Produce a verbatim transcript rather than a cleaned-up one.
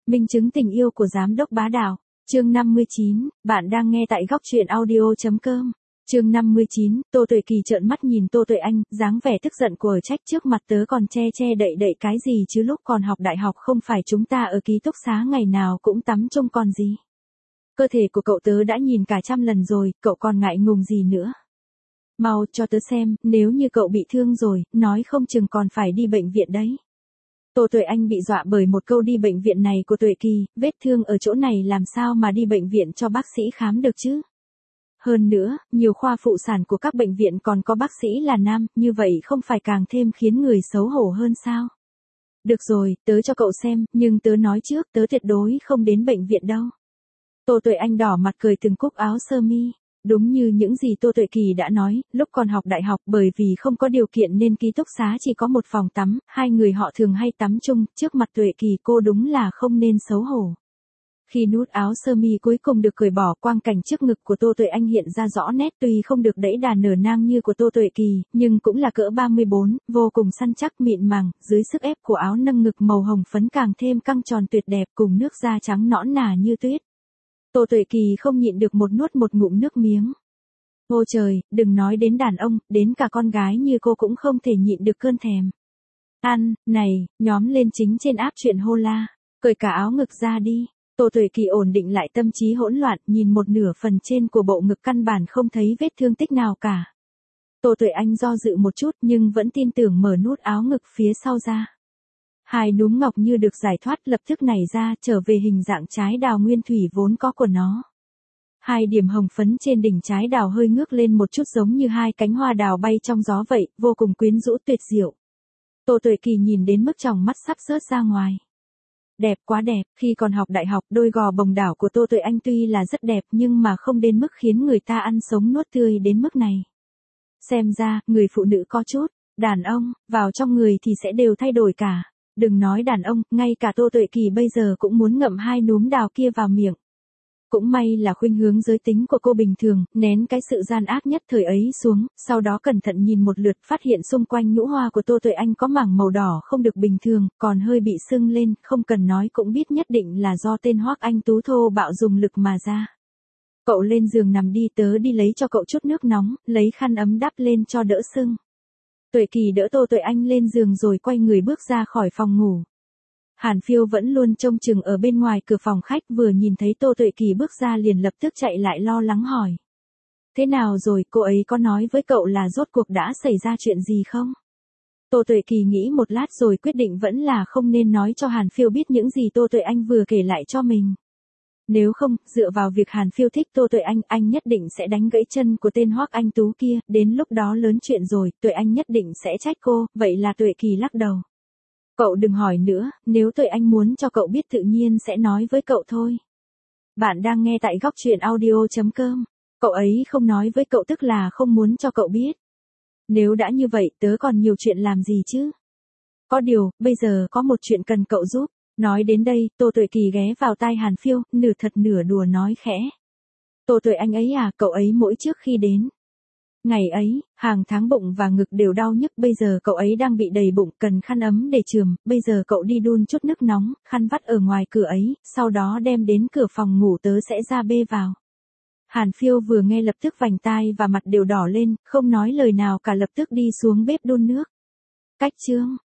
Minh chứng tình yêu của giám đốc bá đạo. Chương năm mươi chín, bạn đang nghe tại góc truyện audio.com. Chương năm mươi chín, Tô Tuệ Kỳ trợn mắt nhìn Tô Tuệ Anh, dáng vẻ tức giận của trách trước mặt tớ còn che che đậy đậy cái gì chứ, lúc còn học đại học không phải chúng ta ở ký túc xá ngày nào cũng tắm chung còn gì. Cơ thể của cậu tớ đã nhìn cả trăm lần rồi, cậu còn ngại ngùng gì nữa. Mau cho tớ xem, nếu như cậu bị thương rồi, nói không chừng còn phải đi bệnh viện đấy. Tô Tuệ Anh bị dọa bởi một câu đi bệnh viện này của Tuệ Kỳ, vết thương ở chỗ này làm sao mà đi bệnh viện cho bác sĩ khám được chứ. Hơn nữa, nhiều khoa phụ sản của các bệnh viện còn có bác sĩ là nam, như vậy không phải càng thêm khiến người xấu hổ hơn sao? Được rồi, tớ cho cậu xem, nhưng tớ nói trước, tớ tuyệt đối không đến bệnh viện đâu. Tô Tuệ Anh đỏ mặt cười từng cúc áo sơ mi. Đúng như những gì Tô Tuệ Kỳ đã nói, lúc còn học đại học bởi vì không có điều kiện nên ký túc xá chỉ có một phòng tắm, hai người họ thường hay tắm chung, trước mặt Tuệ Kỳ cô đúng là không nên xấu hổ. Khi nút áo sơ mi cuối cùng được cởi bỏ, quang cảnh trước ngực của Tô Tuệ Anh hiện ra rõ nét, tuy không được đẫy đà nở nang như của Tô Tuệ Kỳ, nhưng cũng là cỡ ba mươi bốn, vô cùng săn chắc mịn màng, dưới sức ép của áo nâng ngực màu hồng phấn càng thêm căng tròn tuyệt đẹp cùng nước da trắng nõn nà như tuyết. Tô Tuệ Kỳ không nhịn được một nuốt một ngụm nước miếng. Ôi trời, đừng nói đến đàn ông, đến cả con gái như cô cũng không thể nhịn được cơn thèm. Ăn, này, nhóm lên chính trên app chuyện hô la, cởi cả áo ngực ra đi. Tô Tuệ Kỳ ổn định lại tâm trí hỗn loạn, nhìn một nửa phần trên của bộ ngực căn bản không thấy vết thương tích nào cả. Tô Tuệ Anh do dự một chút nhưng vẫn tin tưởng mở nút áo ngực phía sau ra. Hai núm ngọc như được giải thoát lập tức nảy ra, trở về hình dạng trái đào nguyên thủy vốn có của nó. Hai điểm hồng phấn trên đỉnh trái đào hơi ngước lên một chút giống như hai cánh hoa đào bay trong gió vậy, vô cùng quyến rũ tuyệt diệu. Tô Tuệ Kỳ nhìn đến mức tròng mắt sắp rớt ra ngoài. Đẹp quá đẹp, khi còn học đại học đôi gò bồng đảo của Tô Tuệ Anh tuy là rất đẹp nhưng mà không đến mức khiến người ta ăn sống nuốt tươi đến mức này. Xem ra, người phụ nữ có chút, đàn ông, vào trong người thì sẽ đều thay đổi cả. Đừng nói đàn ông, ngay cả Tô Tuệ Kỳ bây giờ cũng muốn ngậm hai núm đào kia vào miệng. Cũng may là khuynh hướng giới tính của cô bình thường, nén cái sự gian ác nhất thời ấy xuống, sau đó cẩn thận nhìn một lượt phát hiện xung quanh nhũ hoa của Tô Tuệ Anh có mảng màu đỏ không được bình thường, còn hơi bị sưng lên, không cần nói cũng biết nhất định là do tên Hoắc Anh Tú thô bạo dùng lực mà ra. Cậu lên giường nằm đi, tớ đi lấy cho cậu chút nước nóng, lấy khăn ấm đắp lên cho đỡ sưng. Tuệ Kỳ đỡ Tô Tuệ Anh lên giường rồi quay người bước ra khỏi phòng ngủ. Hàn Phiêu vẫn luôn trông chừng ở bên ngoài cửa phòng khách, vừa nhìn thấy Tô Tuệ Kỳ bước ra liền lập tức chạy lại lo lắng hỏi. Thế nào rồi, cô ấy có nói với cậu là rốt cuộc đã xảy ra chuyện gì không? Tô Tuệ Kỳ nghĩ một lát rồi quyết định vẫn là không nên nói cho Hàn Phiêu biết những gì Tô Tuệ Anh vừa kể lại cho mình. Nếu không, dựa vào việc Hàn Phiêu thích Tô Tuệ Anh, anh nhất định sẽ đánh gãy chân của tên Hoắc Anh Tú kia, đến lúc đó lớn chuyện rồi, Tuệ Anh nhất định sẽ trách cô, vậy là Tuệ Kỳ lắc đầu. Cậu đừng hỏi nữa, nếu Tuệ Anh muốn cho cậu biết tự nhiên sẽ nói với cậu thôi. Bạn đang nghe tại góc truyện audio.com, cậu ấy không nói với cậu tức là không muốn cho cậu biết. Nếu đã như vậy, tớ còn nhiều chuyện làm gì chứ? Có điều, bây giờ có một chuyện cần cậu giúp. Nói đến đây, Tô Tuệ Kỳ ghé vào tai Hàn Phiêu, nửa thật nửa đùa nói khẽ. Tô Tuệ Anh ấy à, cậu ấy mỗi trước khi đến. Ngày ấy, hàng tháng bụng và ngực đều đau nhức, bây giờ cậu ấy đang bị đầy bụng, cần khăn ấm để chườm, bây giờ cậu đi đun chút nước nóng, khăn vắt ở ngoài cửa ấy, sau đó đem đến cửa phòng ngủ tớ sẽ ra bê vào. Hàn Phiêu vừa nghe lập tức vành tai và mặt đều đỏ lên, không nói lời nào cả lập tức đi xuống bếp đun nước. Cách chương